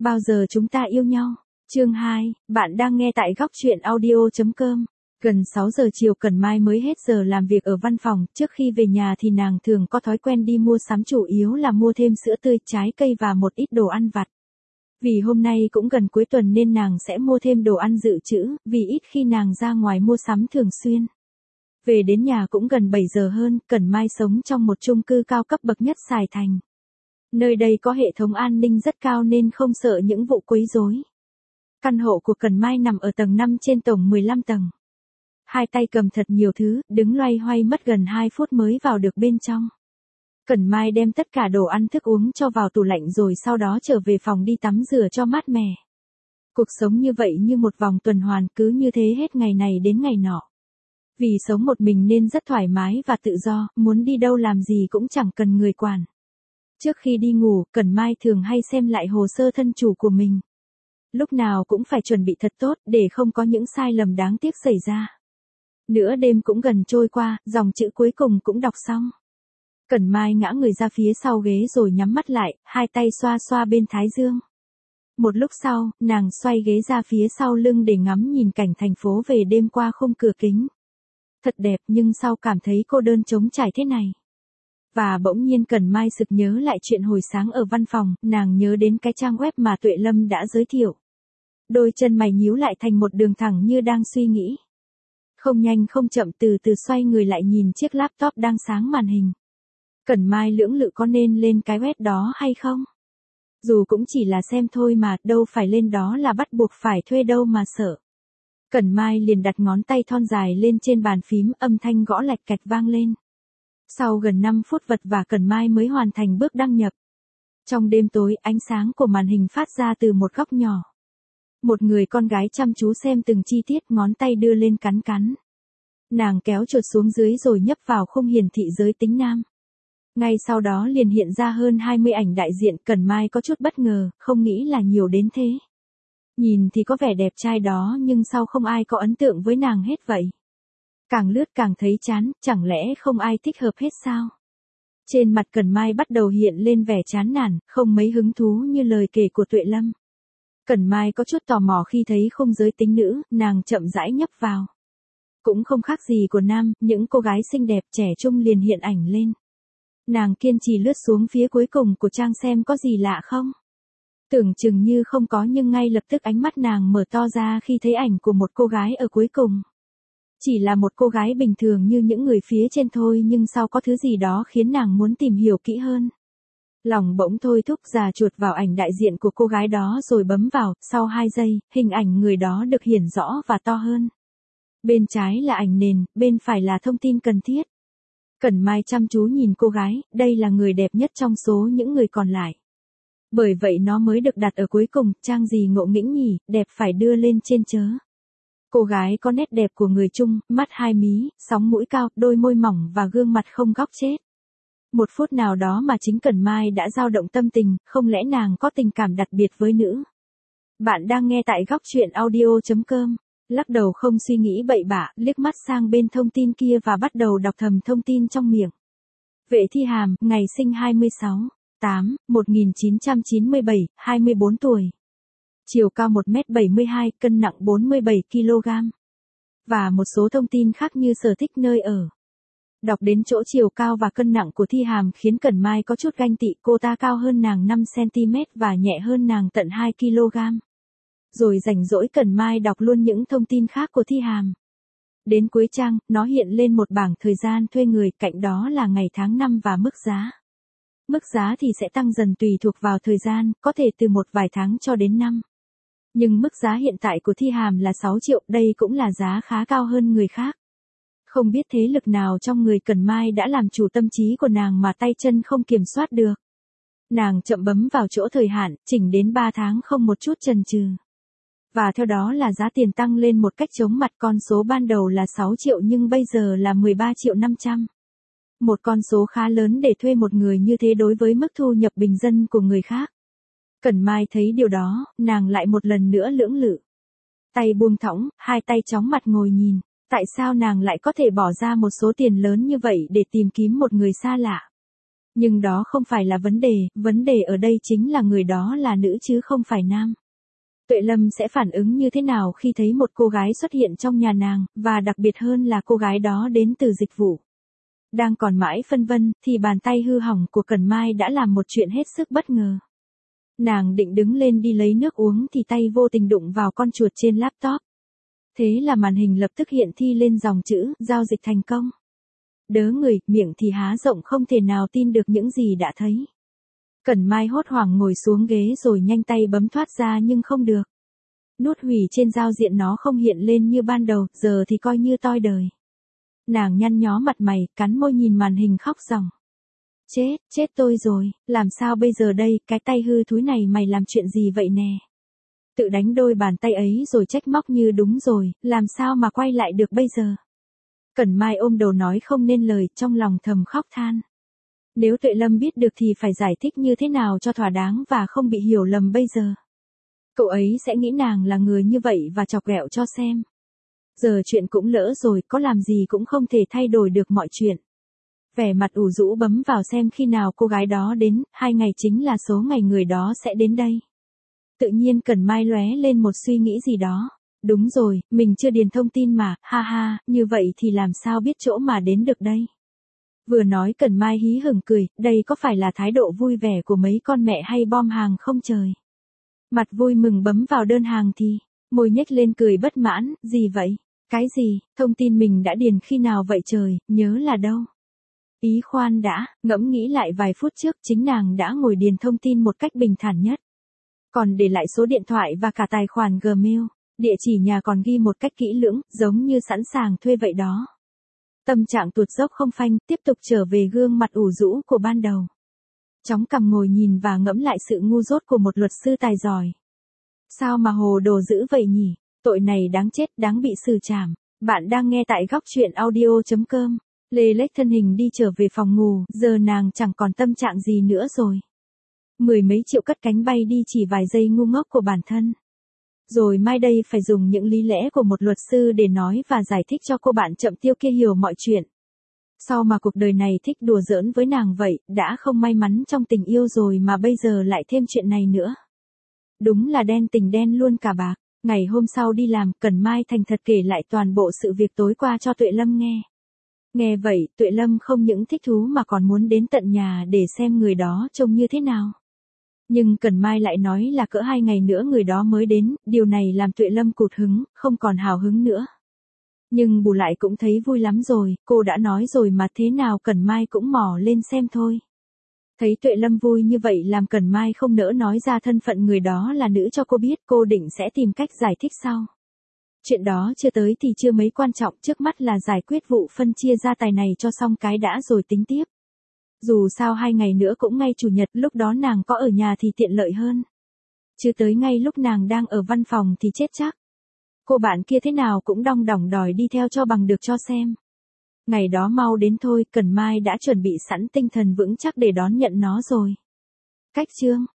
Bao giờ chúng ta yêu nhau? Chương 2, bạn đang nghe tại góc truyện audio.com. Gần 6 giờ chiều Cẩn Mai mới hết giờ làm việc ở văn phòng, trước khi về nhà thì nàng thường có thói quen đi mua sắm, chủ yếu là mua thêm sữa tươi, trái cây và một ít đồ ăn vặt. Vì hôm nay cũng gần cuối tuần nên nàng sẽ mua thêm đồ ăn dự trữ, vì ít khi nàng ra ngoài mua sắm thường xuyên. Về đến nhà cũng gần 7 giờ hơn, Cẩn Mai sống trong một chung cư cao cấp bậc nhất Sài Thành. Nơi đây có hệ thống an ninh rất cao nên không sợ những vụ quấy rối. Căn hộ của Cẩn Mai nằm ở tầng 5 trên tổng 15 tầng. Hai tay cầm thật nhiều thứ, đứng loay hoay mất gần 2 phút mới vào được bên trong. Cẩn Mai đem tất cả đồ ăn thức uống cho vào tủ lạnh rồi sau đó trở về phòng đi tắm rửa cho mát mẻ. Cuộc sống như vậy như một vòng tuần hoàn, cứ như thế hết ngày này đến ngày nọ. Vì sống một mình nên rất thoải mái và tự do, muốn đi đâu làm gì cũng chẳng cần người quản. Trước khi đi ngủ, Cẩn Mai thường hay xem lại hồ sơ thân chủ của mình. Lúc nào cũng phải chuẩn bị thật tốt để không có những sai lầm đáng tiếc xảy ra. Nửa đêm cũng gần trôi qua, dòng chữ cuối cùng cũng đọc xong. Cẩn Mai ngã người ra phía sau ghế rồi nhắm mắt lại, hai tay xoa xoa bên thái dương. Một lúc sau, nàng xoay ghế ra phía sau lưng để ngắm nhìn cảnh thành phố về đêm qua khung cửa kính. Thật đẹp nhưng sao cảm thấy cô đơn trống trải thế này. Và bỗng nhiên Cẩn Mai sực nhớ lại chuyện hồi sáng ở văn phòng, nàng nhớ đến cái trang web mà Tuệ Lâm đã giới thiệu. Đôi chân mày nhíu lại thành một đường thẳng như đang suy nghĩ. Không nhanh không chậm từ từ xoay người lại nhìn chiếc laptop đang sáng màn hình. Cẩn Mai lưỡng lự có nên lên cái web đó hay không? Dù cũng chỉ là xem thôi mà, đâu phải lên đó là bắt buộc phải thuê đâu mà sợ. Cẩn Mai liền đặt ngón tay thon dài lên trên bàn phím, âm thanh gõ lạch cạch vang lên. Sau gần 5 phút vật vã Cẩn Mai mới hoàn thành bước đăng nhập. Trong đêm tối, ánh sáng của màn hình phát ra từ một góc nhỏ. Một người con gái chăm chú xem từng chi tiết, ngón tay đưa lên cắn cắn. Nàng kéo chuột xuống dưới rồi nhấp vào khung hiển thị giới tính nam. Ngay sau đó liền hiện ra hơn 20 ảnh đại diện. Cẩn Mai có chút bất ngờ, không nghĩ là nhiều đến thế. Nhìn thì có vẻ đẹp trai đó nhưng sao không ai có ấn tượng với nàng hết vậy? Càng lướt càng thấy chán, chẳng lẽ không ai thích hợp hết sao? Trên mặt Cẩn Mai bắt đầu hiện lên vẻ chán nản, không mấy hứng thú như lời kể của Tuệ Lâm. Cẩn Mai có chút tò mò khi thấy khung giới tính nữ, nàng chậm rãi nhấp vào. Cũng không khác gì của nam, những cô gái xinh đẹp trẻ trung liền hiện ảnh lên. Nàng kiên trì lướt xuống phía cuối cùng của trang xem có gì lạ không. Tưởng chừng như không có nhưng ngay lập tức ánh mắt nàng mở to ra khi thấy ảnh của một cô gái ở cuối cùng. Chỉ là một cô gái bình thường như những người phía trên thôi nhưng sao có thứ gì đó khiến nàng muốn tìm hiểu kỹ hơn. Lòng bỗng thôi thúc già chuột vào ảnh đại diện của cô gái đó rồi bấm vào, sau 2 giây, hình ảnh người đó được hiển rõ và to hơn. Bên trái là ảnh nền, bên phải là thông tin cần thiết. Cẩn Mai chăm chú nhìn cô gái, đây là người đẹp nhất trong số những người còn lại. Bởi vậy nó mới được đặt ở cuối cùng, trang gì ngộ nghĩnh nhỉ, đẹp phải đưa lên trên chớ. Cô gái có nét đẹp của người Trung, mắt 2 mí, sóng mũi cao, đôi môi mỏng và gương mặt không góc chết. Một phút nào đó mà chính Cẩn Mai đã dao động tâm tình, không lẽ nàng có tình cảm đặc biệt với nữ? Bạn đang nghe tại góc truyện audio.com. Lắc đầu không suy nghĩ bậy bạ, liếc mắt sang bên thông tin kia và bắt đầu đọc thầm thông tin trong miệng. Vệ Thi Hàm, ngày sinh 26/8/1997, 24 tuổi. Chiều cao 1m72, cân nặng 47kg. Và một số thông tin khác như sở thích, nơi ở. Đọc đến chỗ chiều cao và cân nặng của Thi Hàm khiến Cẩn Mai có chút ganh tị, cô ta cao hơn nàng 5cm và nhẹ hơn nàng tận 2kg. Rồi rảnh rỗi Cẩn Mai đọc luôn những thông tin khác của Thi Hàm. Đến cuối trang, nó hiện lên một bảng thời gian thuê người, cạnh đó là ngày tháng năm và mức giá. Mức giá thì sẽ tăng dần tùy thuộc vào thời gian, có thể từ một vài tháng cho đến năm. Nhưng mức giá hiện tại của Thi Hàm là 6 triệu, đây cũng là giá khá cao hơn người khác. Không biết thế lực nào trong người Cẩn Mai đã làm chủ tâm trí của nàng mà tay chân không kiểm soát được. Nàng chậm bấm vào chỗ thời hạn, chỉnh đến 3 tháng không một chút chần chừ. Và theo đó là giá tiền tăng lên một cách chóng mặt, con số ban đầu là 6 triệu nhưng bây giờ là 13.500.000. Một con số khá lớn để thuê một người như thế đối với mức thu nhập bình dân của người khác. Cẩn Mai thấy điều đó, nàng lại một lần nữa lưỡng lự. Tay buông thõng, hai tay chóng mặt ngồi nhìn. Tại sao nàng lại có thể bỏ ra một số tiền lớn như vậy để tìm kiếm một người xa lạ? Nhưng đó không phải là vấn đề ở đây chính là người đó là nữ chứ không phải nam. Tuệ Lâm sẽ phản ứng như thế nào khi thấy một cô gái xuất hiện trong nhà nàng, và đặc biệt hơn là cô gái đó đến từ dịch vụ. Đang còn mãi phân vân, thì bàn tay hư hỏng của Cẩn Mai đã làm một chuyện hết sức bất ngờ. Nàng định đứng lên đi lấy nước uống thì tay vô tình đụng vào con chuột trên laptop. Thế là màn hình lập tức hiện thi lên dòng chữ, giao dịch thành công. Đớ người, miệng thì há rộng không thể nào tin được những gì đã thấy. Cẩn Mai hốt hoảng ngồi xuống ghế rồi nhanh tay bấm thoát ra nhưng không được. Nút hủy trên giao diện nó không hiện lên như ban đầu, giờ thì coi như toi đời. Nàng nhăn nhó mặt mày, cắn môi nhìn màn hình khóc ròng. Chết tôi rồi, làm sao bây giờ đây, cái tay hư thúi này mày làm chuyện gì vậy nè? Tự đánh đôi bàn tay ấy rồi trách móc như đúng rồi, làm sao mà quay lại được bây giờ? Cẩn Mai ôm đầu nói không nên lời, trong lòng thầm khóc than. Nếu Tuệ Lâm biết được thì phải giải thích như thế nào cho thỏa đáng và không bị hiểu lầm bây giờ. Cậu ấy sẽ nghĩ nàng là người như vậy và chọc ghẹo cho xem. Giờ chuyện cũng lỡ rồi, có làm gì cũng không thể thay đổi được mọi chuyện. Vẻ mặt ủ rũ bấm vào xem khi nào cô gái đó đến, 2 ngày chính là số ngày người đó sẽ đến đây. Tự nhiên Cẩn Mai lóe lên một suy nghĩ gì đó. Đúng rồi, mình chưa điền thông tin mà, ha ha, như vậy thì làm sao biết chỗ mà đến được đây? Vừa nói Cẩn Mai hí hửng cười, đây có phải là thái độ vui vẻ của mấy con mẹ hay bom hàng không trời? Mặt vui mừng bấm vào đơn hàng thì, môi nhếch lên cười bất mãn, gì vậy? Cái gì, thông tin mình đã điền khi nào vậy trời, nhớ là đâu? Ý khoan đã, ngẫm nghĩ lại vài phút trước chính nàng đã ngồi điền thông tin một cách bình thản nhất. Còn để lại số điện thoại và cả tài khoản Gmail, địa chỉ nhà còn ghi một cách kỹ lưỡng, giống như sẵn sàng thuê vậy đó. Tâm trạng tuột dốc không phanh, tiếp tục trở về gương mặt ủ rũ của ban đầu. Chóng cằm ngồi nhìn và ngẫm lại sự ngu dốt của một luật sư tài giỏi. Sao mà hồ đồ dữ vậy nhỉ? Tội này đáng chết, đáng bị xử trảm. Bạn đang nghe tại góc truyện audio.com. Lê lếch thân hình đi trở về phòng ngủ, giờ nàng chẳng còn tâm trạng gì nữa rồi. 10 mấy triệu cất cánh bay đi chỉ vài giây ngu ngốc của bản thân. Rồi mai đây phải dùng những lý lẽ của một luật sư để nói và giải thích cho cô bạn chậm tiêu kia hiểu mọi chuyện. Sao mà cuộc đời này thích đùa giỡn với nàng vậy, đã không may mắn trong tình yêu rồi mà bây giờ lại thêm chuyện này nữa. Đúng là đen tình đen luôn cả bạc. Ngày hôm sau đi làm, Cẩn Mai thành thật kể lại toàn bộ sự việc tối qua cho Tuệ Lâm nghe. Nghe vậy, Tuệ Lâm không những thích thú mà còn muốn đến tận nhà để xem người đó trông như thế nào. Nhưng Cẩn Mai lại nói là cỡ 2 ngày nữa người đó mới đến, điều này làm Tuệ Lâm cụt hứng, không còn hào hứng nữa. Nhưng bù lại cũng thấy vui lắm rồi, cô đã nói rồi mà thế nào Cẩn Mai cũng mò lên xem thôi. Thấy Tuệ Lâm vui như vậy làm Cẩn Mai không nỡ nói ra thân phận người đó là nữ cho cô biết, cô định sẽ tìm cách giải thích sau. Chuyện đó chưa tới thì chưa mấy quan trọng, trước mắt là giải quyết vụ phân chia gia tài này cho xong cái đã rồi tính tiếp. Dù sao 2 ngày nữa cũng ngay chủ nhật, lúc đó nàng có ở nhà thì tiện lợi hơn. Chứ tới ngay lúc nàng đang ở văn phòng thì chết chắc. Cô bạn kia thế nào cũng đong đỏng đòi đi theo cho bằng được cho xem. Ngày đó mau đến thôi, Cẩn Mai đã chuẩn bị sẵn tinh thần vững chắc để đón nhận nó rồi. Cách chương